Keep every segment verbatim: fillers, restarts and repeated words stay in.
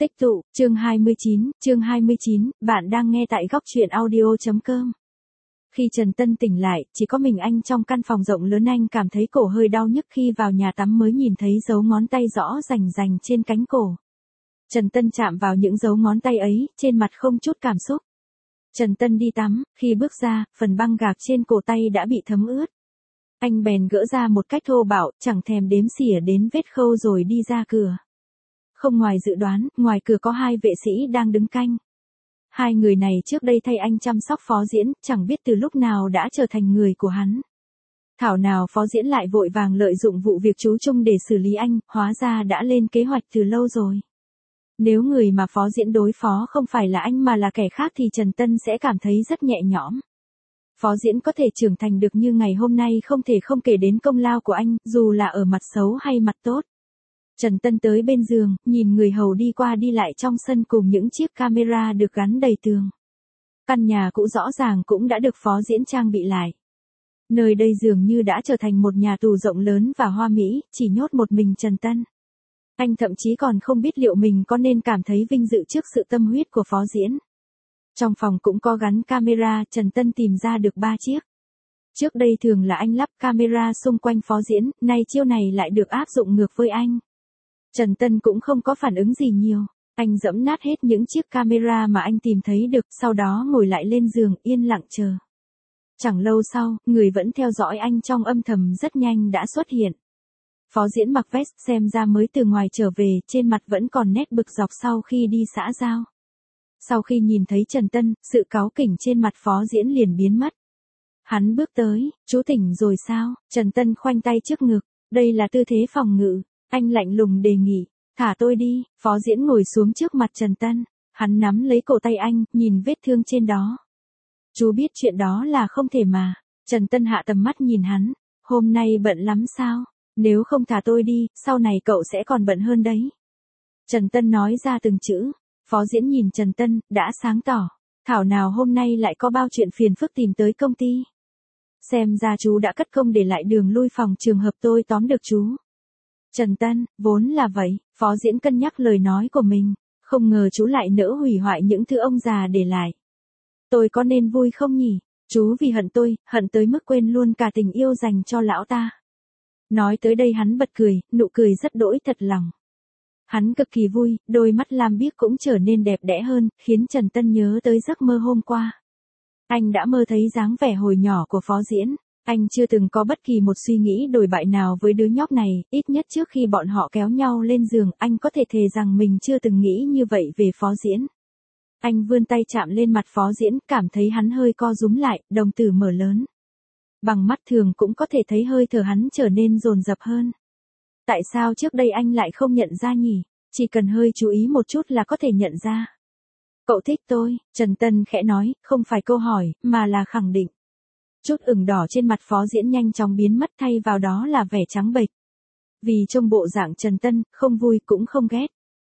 Tích tụ, chương hai mươi chín, chương hai mươi chín, bạn đang nghe tại góc truyện audio.com. Khi Trần Tân tỉnh lại, chỉ có mình anh trong căn phòng rộng lớn. Anh cảm thấy cổ hơi đau nhức khi vào nhà tắm mới nhìn thấy dấu ngón tay rõ rành rành trên cánh cổ. Trần Tân chạm vào những dấu ngón tay ấy, trên mặt không chút cảm xúc. Trần Tân đi tắm, khi bước ra, phần băng gạc trên cổ tay đã bị thấm ướt. Anh bèn gỡ ra một cách thô bạo, chẳng thèm đếm xỉa đến vết khâu rồi đi ra cửa. Không ngoài dự đoán, ngoài cửa có hai vệ sĩ đang đứng canh. Hai người này trước đây thay anh chăm sóc Phó Diễn, chẳng biết từ lúc nào đã trở thành người của hắn. Thảo nào Phó Diễn lại vội vàng lợi dụng vụ việc chú Trung để xử lý anh, hóa ra đã lên kế hoạch từ lâu rồi. Nếu người mà Phó Diễn đối phó không phải là anh mà là kẻ khác thì Trần Tân sẽ cảm thấy rất nhẹ nhõm. Phó Diễn có thể trưởng thành được như ngày hôm nay không thể không kể đến công lao của anh, dù là ở mặt xấu hay mặt tốt. Trần Tân tới bên giường, nhìn người hầu đi qua đi lại trong sân cùng những chiếc camera được gắn đầy tường. Căn nhà cũ rõ ràng cũng đã được Phó Diễn trang bị lại. Nơi đây dường như đã trở thành một nhà tù rộng lớn và hoa mỹ, chỉ nhốt một mình Trần Tân. Anh thậm chí còn không biết liệu mình có nên cảm thấy vinh dự trước sự tâm huyết của Phó Diễn. Trong phòng cũng có gắn camera, Trần Tân tìm ra được ba chiếc. Trước đây thường là anh lắp camera xung quanh Phó Diễn, nay chiêu này lại được áp dụng ngược với anh. Trần Tân cũng không có phản ứng gì nhiều, anh giẫm nát hết những chiếc camera mà anh tìm thấy được, sau đó ngồi lại lên giường yên lặng chờ. Chẳng lâu sau, người vẫn theo dõi anh trong âm thầm rất nhanh đã xuất hiện. Phó Diễn mặc vest xem ra mới từ ngoài trở về, trên mặt vẫn còn nét bực dọc sau khi đi xã giao. Sau khi nhìn thấy Trần Tân, sự cáu kỉnh trên mặt Phó Diễn liền biến mất. Hắn bước tới, chú tỉnh rồi sao? Trần Tân khoanh tay trước ngực, đây là tư thế phòng ngự. Anh lạnh lùng đề nghị, thả tôi đi. Phó Diễn ngồi xuống trước mặt Trần Tân, hắn nắm lấy cổ tay anh, nhìn vết thương trên đó. Chú biết chuyện đó là không thể mà. Trần Tân hạ tầm mắt nhìn hắn, hôm nay bận lắm sao? Nếu không thả tôi đi, sau này cậu sẽ còn bận hơn đấy. Trần Tân nói ra từng chữ. Phó Diễn nhìn Trần Tân, đã sáng tỏ. Thảo nào hôm nay lại có bao chuyện phiền phức tìm tới công ty. Xem ra chú đã cất công để lại đường lui phòng trường hợp tôi tóm được chú. Trần Tân, vốn là vậy. Phó Diễn cân nhắc lời nói của mình. Không ngờ chú lại nỡ hủy hoại những thứ ông già để lại. Tôi có nên vui không nhỉ? Chú vì hận tôi, hận tới mức quên luôn cả tình yêu dành cho lão ta. Nói tới đây hắn bật cười, nụ cười rất đỗi thật lòng. Hắn cực kỳ vui, đôi mắt lam biếc cũng trở nên đẹp đẽ hơn, khiến Trần Tân nhớ tới giấc mơ hôm qua. Anh đã mơ thấy dáng vẻ hồi nhỏ của Phó Diễn. Anh chưa từng có bất kỳ một suy nghĩ đồi bại nào với đứa nhóc này, ít nhất trước khi bọn họ kéo nhau lên giường, anh có thể thề rằng mình chưa từng nghĩ như vậy về Phó Diễn. Anh vươn tay chạm lên mặt Phó Diễn, cảm thấy hắn hơi co rúm lại, đồng tử mở lớn. Bằng mắt thường cũng có thể thấy hơi thở hắn trở nên dồn dập hơn. Tại sao trước đây anh lại không nhận ra nhỉ? Chỉ cần hơi chú ý một chút là có thể nhận ra. Cậu thích tôi, Trần Tân khẽ nói, không phải câu hỏi, mà là khẳng định. Chút ửng đỏ trên mặt Phó Diễn nhanh chóng biến mất, thay vào đó là vẻ trắng bệch. Vì trong bộ dạng Trần Tân, không vui cũng không ghét.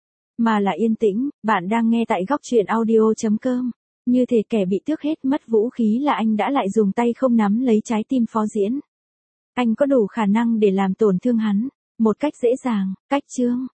Mà là yên tĩnh. Bạn đang nghe tại góc truyện audio.com. Như thể kẻ bị tước hết mất vũ khí là anh đã lại dùng tay không nắm lấy trái tim Phó Diễn. Anh có đủ khả năng để làm tổn thương hắn. Một cách dễ dàng, cách chương.